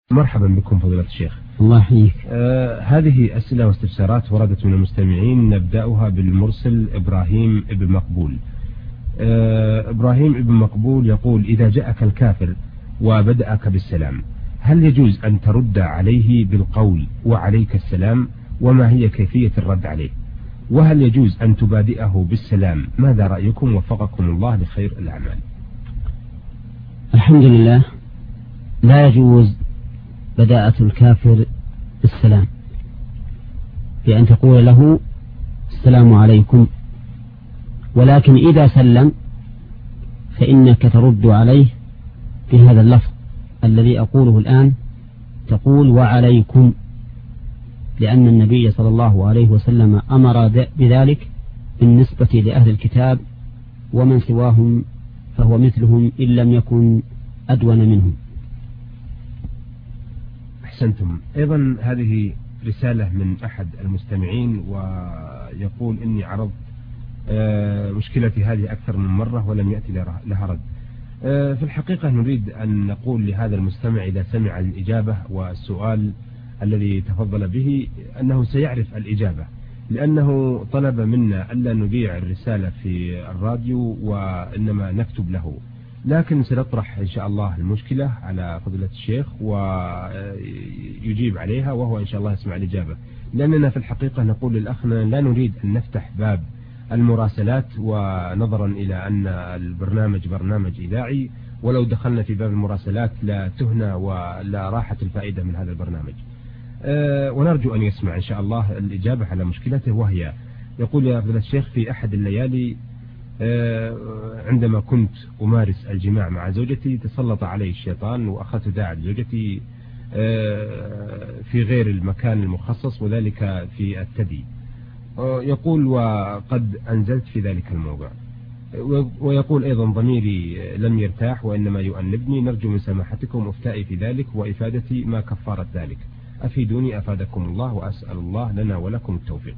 مرحبا بكم فضيلة الشيخ. الله يحييك. هذه أسئلة واستفسارات وردت من المستمعين، نبدأها بالمرسل إبراهيم ابن مقبول. إبراهيم ابن مقبول يقول: إذا جاءك الكافر وبدأك بالسلام، هل يجوز أن ترد عليه بالقول وعليك السلام؟ وما هي كيفية الرد عليه؟ وهل يجوز أن تبادئه بالسلام؟ ماذا رأيكم؟ وفقكم الله لخير الأعمال. الحمد لله، لا يجوز بداءة الكافر بالسلام، بأن تقول له السلام عليكم، ولكن إذا سلم فإنك ترد عليه بهذا اللفظ الذي أقوله الآن، تقول وعليكم، لأن النبي صلى الله عليه وسلم أمر بذلك بالنسبة لأهل الكتاب، ومن سواهم فهو مثلهم إن لم يكن أدون منهم. أحسنتم. أيضا هذه رسالة من أحد المستمعين، ويقول: إني عرضت مشكلتي هذه أكثر من مرة ولم يأتي لها رد. في الحقيقة نريد أن نقول لهذا المستمع إذا سمع الإجابة والسؤال الذي تفضل به أنه سيعرف الإجابة، لأنه طلب منا ألا نذيع الرسالة في الراديو وإنما نكتب له، لكن سنطرح إن شاء الله المشكلة على فضيلة الشيخ ويجيب عليها، وهو إن شاء الله يسمع الإجابة. لأننا في الحقيقة نقول للأخنا لا نريد أن نفتح باب المراسلات، ونظرا إلى أن البرنامج برنامج إذاعي، ولو دخلنا في باب المراسلات لا تهنى ولا راحت الفائدة من هذا البرنامج. ونرجو أن يسمع إن شاء الله الإجابة على مشكلته، وهي يقول: يا فضيلة الشيخ، في أحد الليالي عندما كنت أمارس الجماع مع زوجتي تسلط علي الشيطان، وأخذت داعي لزوجتي في غير المكان المخصص، وذلك في الثدي. يقول: وقد أنزلت في ذلك الموضع. ويقول أيضا: ضميري لم يرتاح وإنما يؤنبني، نرجو من سماحتكم إفتائي في ذلك وإفادتي ما كفارة ذلك، أفيدوني أفادكم الله، وأسأل الله لنا ولكم التوفيق.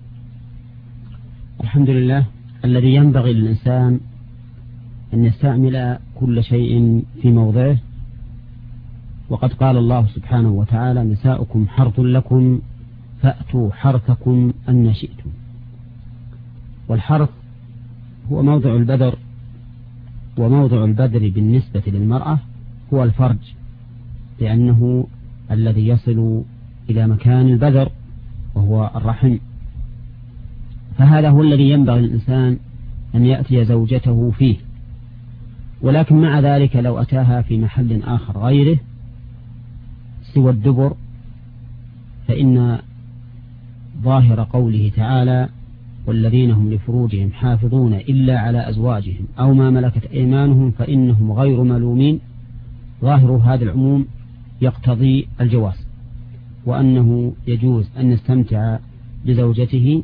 الحمد لله، الذي ينبغي للإنسان أن يستعمل كل شيء في موضعه، وقد قال الله سبحانه وتعالى: نساؤكم حرث لكم فأتوا حرثكم أن شئتم. والحرث هو موضع البذر، وموضع البذر بالنسبة للمرأة هو الفرج، لأنه الذي يصل إلى مكان البذر وهو الرحم، فهذا هو الذي ينبغي للإنسان أن يأتي زوجته فيه. ولكن مع ذلك لو أتاها في محل آخر غيره سوى الدبر، فإن ظاهر قوله تعالى: والذين هم لفروجهم حافظون إلا على أزواجهم أو ما ملكت أيمانهم فإنهم غير ملومين، ظاهر هذا العموم يقتضي الجواز، وأنه يجوز أن يستمتع بزوجته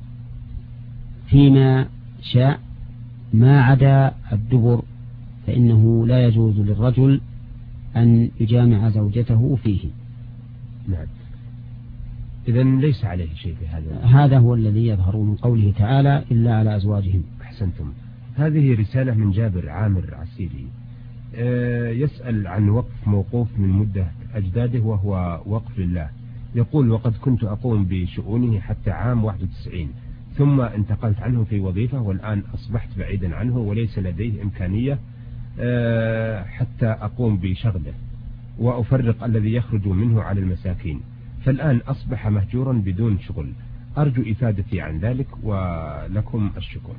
فيما شاء ما عدا الدبر، فإنه لا يجوز للرجل أن يجامع زوجته فيه. نعم، إذن ليس عليه شيء في هذا. هذا هو الذي يظهر من قوله تعالى: إلا على أزواجهم. أحسنتم. هذه رسالة من جابر عامر عسيري، يسأل عن وقف موقوف من مدة أجداده وهو وقف لله. يقول: وقد كنت أقوم بشؤونه حتى عام 91، ثم انتقلت عنه في وظيفة، والآن أصبحت بعيدا عنه وليس لديه إمكانية حتى أقوم بشغله، وأفرق الذي يخرج منه على المساكين، فالآن أصبح مهجورا بدون شغل. أرجو إفادتي عن ذلك ولكم الشكر.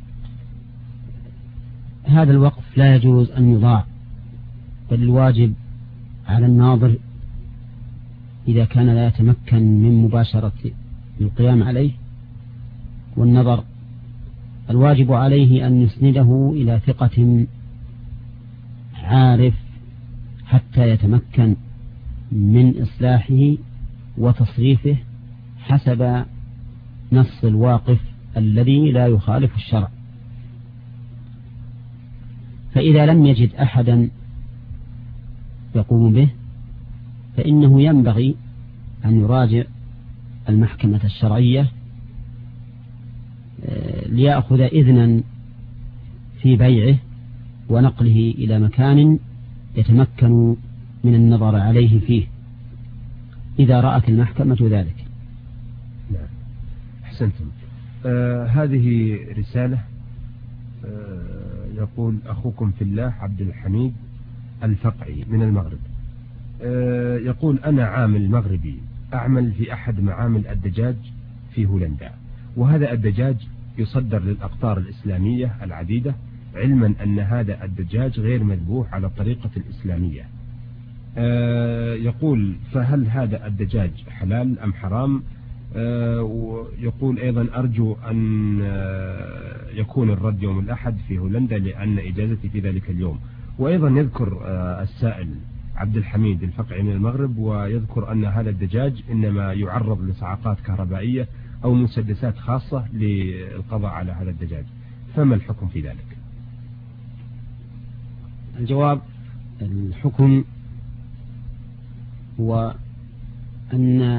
هذا الوقف لا يجوز أن يضاع، بل الواجب على الناظر إذا كان لا يتمكن من مباشرة القيام عليه والنظر، الواجب عليه أن يسنده إلى ثقة عارف حتى يتمكن من إصلاحه وتصريفه حسب نص الواقف الذي لا يخالف الشرع. فإذا لم يجد أحدا يقوم به، فإنه ينبغي أن يراجع المحكمة الشرعية ليأخذ إذنا في بيعه ونقله إلى مكان يتمكن من النظر عليه فيه إذا رأت المحكمة ذلك. نعم، أحسنتم. هذه رسالة يقول أخوكم في الله عبد الحميد الفقعي من المغرب. يقول أنا عامل مغربي أعمل في أحد معامل الدجاج في هولندا، وهذا الدجاج يصدر للأقطار الإسلامية العديدة، علما أن هذا الدجاج غير مذبوح على الطريقة الإسلامية. يقول فهل هذا الدجاج حلال أم حرام؟ ويقول أيضا أرجو أن يكون الرد يوم الأحد في هولندا لأن إجازتي في ذلك اليوم. وأيضا يذكر السائل عبد الحميد الفقعي من المغرب ويذكر أن هذا الدجاج إنما يعرض لصعقات كهربائية أو مسدسات خاصة للقضاء على هذا الدجاج، فما الحكم في ذلك؟ الجواب الحكم هو أن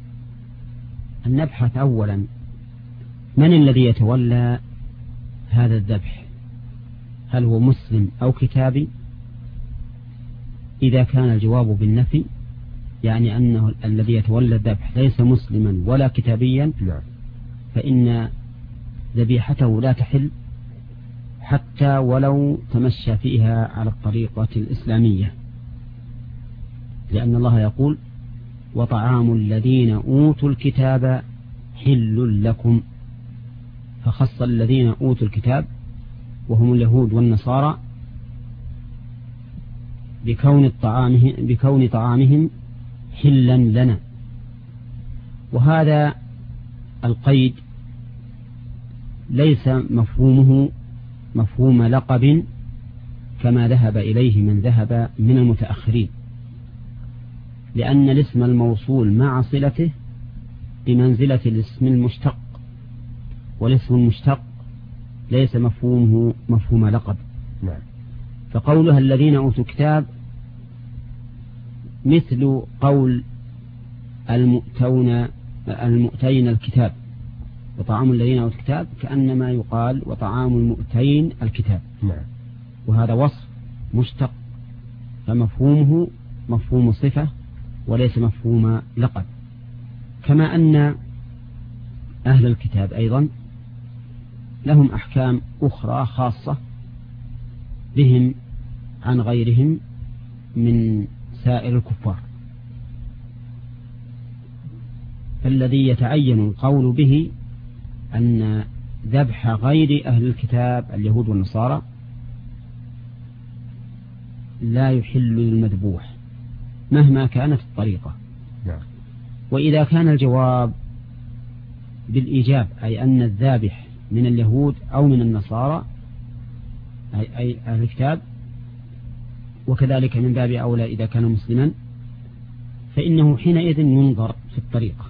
نبحث أولا من الذي يتولى هذا الذبح، هل هو مسلم أو كتابي؟ إذا كان الجواب بالنفي يعني أنه الذي يتولى الذبح ليس مسلما ولا كتابيا، فإن ذبيحته لا تحل حتى ولو تمشى فيها على الطريقة الإسلامية، لأن الله يقول وطعام الذين أوتوا الكتاب حل لكم، فخص الذين أوتوا الكتاب وهم اليهود والنصارى بكون طعامهم حلا لنا. وهذا القيد ليس مفهومه مفهوم لقب كما ذهب إليه من ذهب من المتأخرين، لأن الاسم الموصول مع صلته بمنزلة الاسم المشتق، والاسم المشتق ليس مفهومه مفهوم لقب. فقولها الذين أوتوا الكتاب مثل قول المؤتين الكتاب، وطعام الذين أوتوا الكتاب كأنما يقال وطعام المؤتين الكتاب. وهذا وصف مشتق فمفهومه مفهوم صفة وليس مفهوم لقب. كما أن أهل الكتاب أيضا لهم أحكام أخرى خاصة بهم عن غيرهم من سائر الكفار، فالذي يتعين القول به أن ذبح غير أهل الكتاب اليهود والنصارى لا يحل للمذبوح مهما كانت الطريقة. وإذا كان الجواب بالإيجاب أي أن الذابح من اليهود أو من النصارى أي أهل الكتاب، وكذلك من باب أولى إذا كان مسلما، فإنه حينئذ ينظر في الطريقة.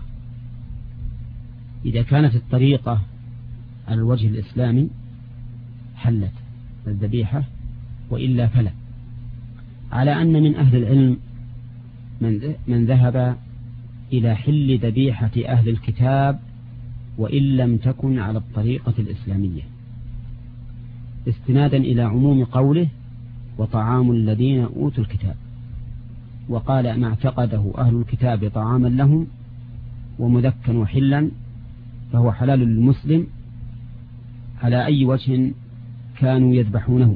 إذا كانت الطريقة على الوجه الإسلامي حلت الذبيحة، وإلا فلا. على أن من أهل العلم من ذهب إلى حل ذبيحة أهل الكتاب وإن لم تكن على الطريقة الإسلامية، استنادا إلى عموم قوله وطعام الذين أوتوا الكتاب، وقال ما اعتقده أهل الكتاب طعاما لهم ومذكا وحلا فهو حلال للمسلم على أي وجه كانوا يذبحونه.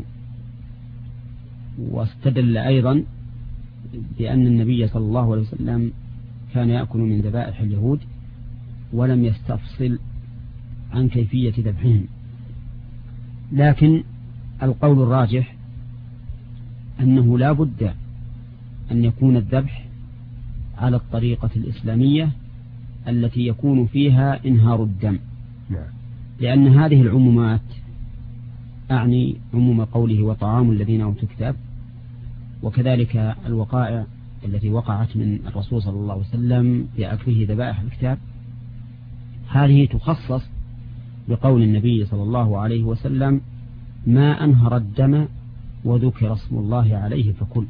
واستدل أيضا بأن النبي صلى الله عليه وسلم كان يأكل من ذبائح اليهود ولم يستفصل عن كيفية ذبحهم. لكن القول الراجح أنه لا بد أن يكون الذبح على الطريقة الإسلامية التي يكون فيها إنهار الدم، لأن هذه العمومات أعني عموم قوله وطعام الذين أوتوا الكتاب، وكذلك الوقائع التي وقعت من الرسول صلى الله عليه وسلم بأكله ذبائح الكتاب، هذه تخصص بقول النبي صلى الله عليه وسلم ما أنهر الدم وذكر اسم الله عليه فكل.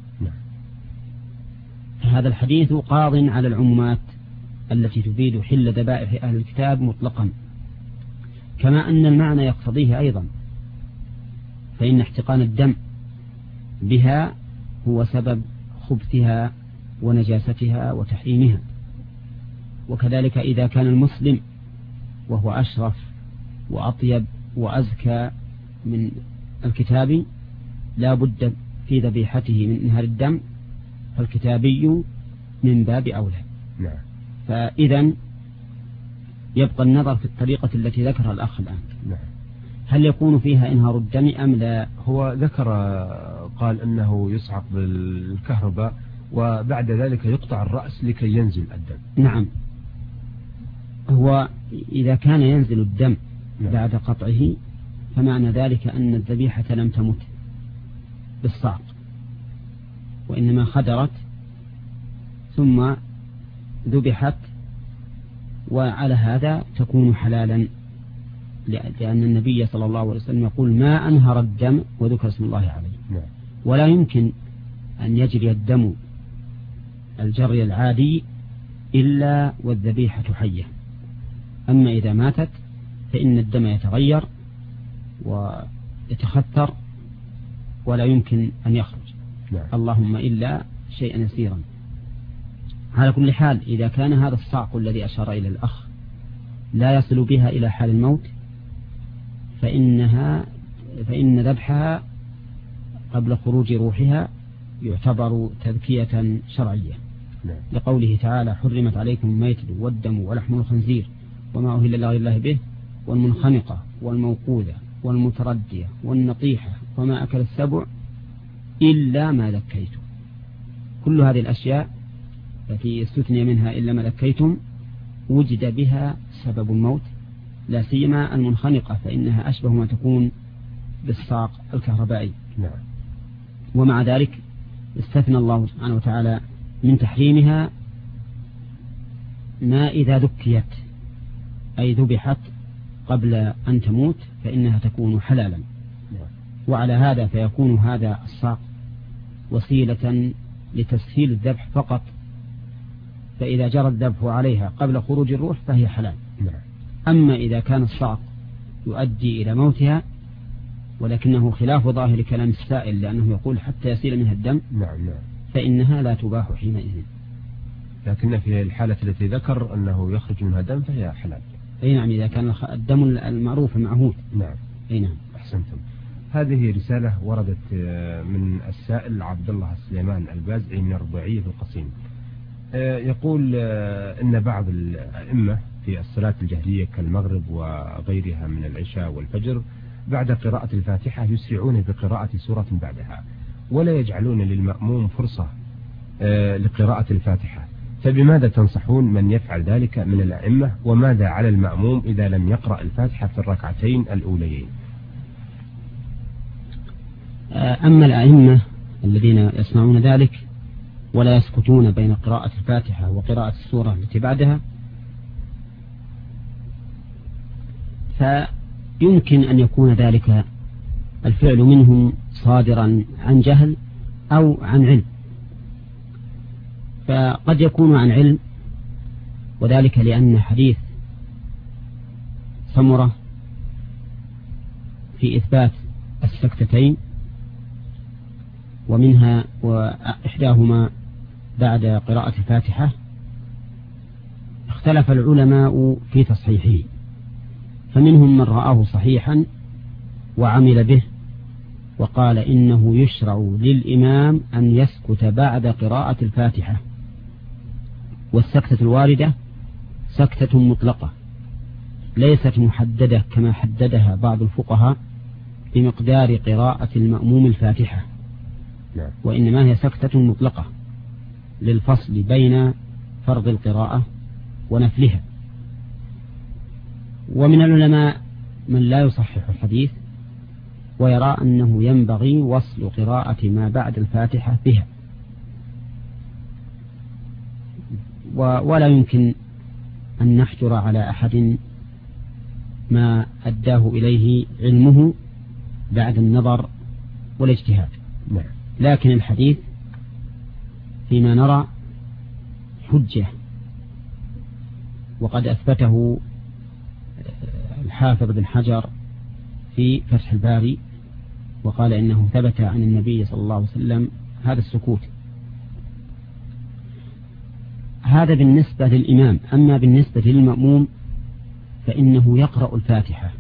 هذا الحديث قاض على العمومات التي تفيد حل ذبائح أهل الكتاب مطلقا، كما أن المعنى يقتضيه أيضا، فإن احتقان الدم بها هو سبب خبثها ونجاستها وتحريمها. وكذلك إذا كان المسلم وهو أشرف وأطيب وأزكى من الكتابي لا بد في ذبيحته من إنهار الدم، فالكتابي من باب أولى. نعم. فإذا يبقى النظر في الطريقة التي ذكرها الأخ الآن. نعم. هل يكون فيها إنهار الدم أم لا؟ هو ذكر قال أنه يصعق بالكهرباء وبعد ذلك يقطع الرأس لكي ينزل الدم. نعم. هو إذا كان ينزل الدم نعم. بعد قطعه فمعنى ذلك أن الذبيحة لم تمت بالصعق، وإنما خدرت ثم ذبحت، وعلى هذا تكون حلالا، لأن النبي صلى الله عليه وسلم يقول ما أنهر الدم وذكر اسم الله عليه. نعم. ولا يمكن أن يجري الدم الجري العادي إلا والذبيحة حية. أما إذا ماتت فإن الدم يتغير ويتخثر ولا يمكن أن يخرج. نعم. اللهم إلا شيئا يسيرا. على كل حال إذا كان هذا الصعق الذي أشار إلى الأخ لا يصل بها إلى حال الموت فإن ذبحها قبل خروج روحها يعتبر تذكية شرعية. نعم. لقوله تعالى حرمت عليكم الميتة والدم ولحم الخنزير وما أهل لغير الله به والمنخنقة والموقوذة والمتردية والنطيحة وما أكل السبع إلا ما ذكيتم. كل هذه الأشياء التي استثني منها إلا ما ذكيتم وجد بها سبب الموت، لا سيما المنخنقة فإنها أشبه ما تكون بالصاق الكهربائي. نعم. ومع ذلك استثنى الله سبحانه وتعالى من تحريمها ما إذا ذكيت أي ذبحت قبل أن تموت فإنها تكون حلالا. نعم. وعلى هذا فيكون هذا الصاق وسيلة لتسهيل الذبح فقط، فإذا جرى الذبح عليها قبل خروج الروح فهي حلال. نعم. أما إذا كان الصعق يؤدي إلى موتها ولكنه خلاف ظاهر كلام السائل لأنه يقول حتى يسيل منها الدم، نعم. نعم. فإنها لا تباح حينئذ. لكن في الحالة التي ذكر أنه يخرج منها دم فهي حلال. أي نعم، إذا كان الدم المعروف المعهود. نعم. أي نعم. أحسنتم. هذه رسالة وردت من السائل عبد الله سليمان البازعي من الرباعية في القصيم. يقول إن بعض الأئمة في الصلاة الجهرية كالمغرب وغيرها من العشاء والفجر بعد قراءة الفاتحة يسرعون بقراءة سورة بعدها ولا يجعلون للمأموم فرصة لقراءة الفاتحة، فبماذا تنصحون من يفعل ذلك من الأئمة؟ وماذا على المأموم إذا لم يقرأ الفاتحة في الركعتين الأوليين؟ أما الأئمة الذين يصنعون ذلك ولا يسكتون بين قراءة الفاتحة وقراءة السورة التي بعدها فيمكن أن يكون ذلك الفعل منهم صادرا عن جهل أو عن علم. فقد يكون عن علم، وذلك لأن حديث سمرة في إثبات السكتتين ومنها وإحداهما بعد قراءة الفاتحة اختلف العلماء في تصحيحه، فمنهم من رآه صحيحا وعمل به وقال إنه يشرع للإمام أن يسكت بعد قراءة الفاتحة، والسكتة الواردة سكتة مطلقة ليست محددة كما حددها بعض الفقهاء بمقدار قراءة المأموم الفاتحة، وإنما هي سكتة مطلقة للفصل بين فرض القراءة ونفلها. ومن العلماء من لا يصحح الحديث ويرى أنه ينبغي وصل قراءة ما بعد الفاتحة بها، ولا يمكن أن نحجر على أحد ما أداه إليه علمه بعد النظر والاجتهاد. لكن الحديث فيما نرى حجة، وقد أثبته الحافظ بن حجر في فتح الباري وقال إنه ثبت عن النبي صلى الله عليه وسلم هذا السكوت، هذا بالنسبة للإمام. أما بالنسبة للمأموم فإنه يقرأ الفاتحة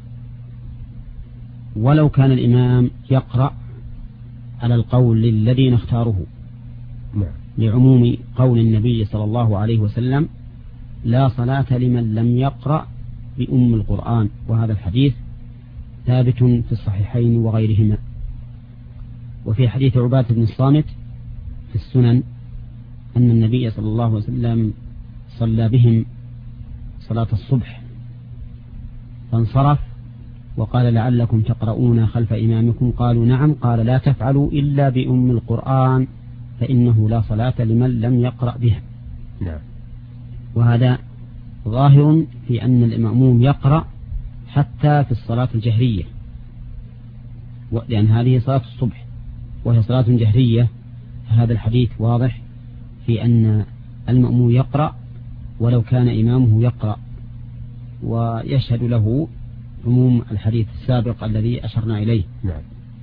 ولو كان الإمام يقرأ على القول الذي نختاره لعموم قول النبي صلى الله عليه وسلم: لا صلاة لمن لم يقرأ بأم القرآن. وهذا الحديث ثابت في الصحيحين وغيرهما. وفي حديث عبادة بن الصامت في السنن أن النبي صلى الله عليه وسلم صلى بهم صلاة الصبح فانصرف وقال: لعلكم تقرؤون خلف إمامكم؟ قالوا: نعم. قال: لا تفعلوا إلا بأم القرآن فإنه لا صلاة لمن لم يقرأ بها. نعم. وهذا ظاهر في أن المأموم يقرأ حتى في الصلاة الجهرية، لأن هذه صلاة الصبح وهي صلاة جهرية. هذا الحديث واضح في أن المأموم يقرأ ولو كان إمامه يقرأ، ويشهد له عموم الحديث السابق الذي أشرنا إليه. نعم.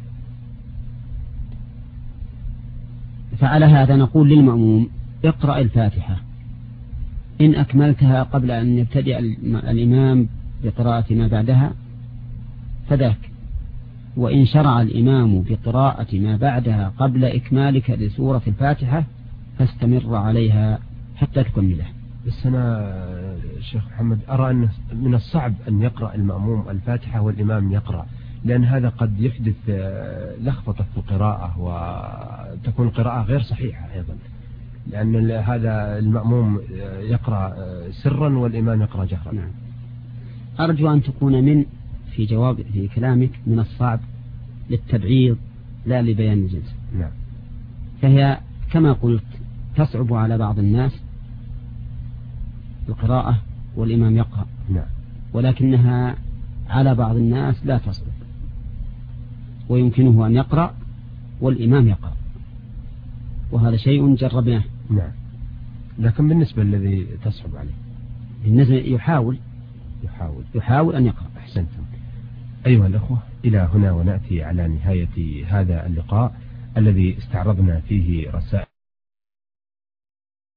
فعلى هذا نقول للمأموم: اقرأ الفاتحة، إن أكملتها قبل أن يبتدئ الإمام بقراءة ما بعدها فذاك، وإن شرع الإمام بقراءة ما بعدها قبل إكمالك لسورة الفاتحة فاستمر عليها حتى تكملها. بس أنا شيخ محمد أرى أن من الصعب أن يقرأ المأموم الفاتحة والإمام يقرأ، لأن هذا قد يحدث لخبطة في القراءة وتكون القراءة غير صحيحة أيضا، لأن هذا المأموم يقرأ سرا والإمام يقرأ جهرا. نعم. أرجو أن تكون في كلامك من الصعب للتبعيض لا لبيان الجنس. نعم. فهي كما قلت تصعب على بعض الناس القراءة والإمام يقرأ. نعم. ولكنها على بعض الناس لا تصعب، ويمكنه أن يقرأ والإمام يقرأ، وهذا شيء جربناه. نعم. لكن بالنسبة الذي تصعب عليه بالنسبة يحاول أن يقرأ. أحسنتم. أيها الأخوة، إلى هنا ونأتي على نهاية هذا اللقاء الذي استعرضنا فيه رسائل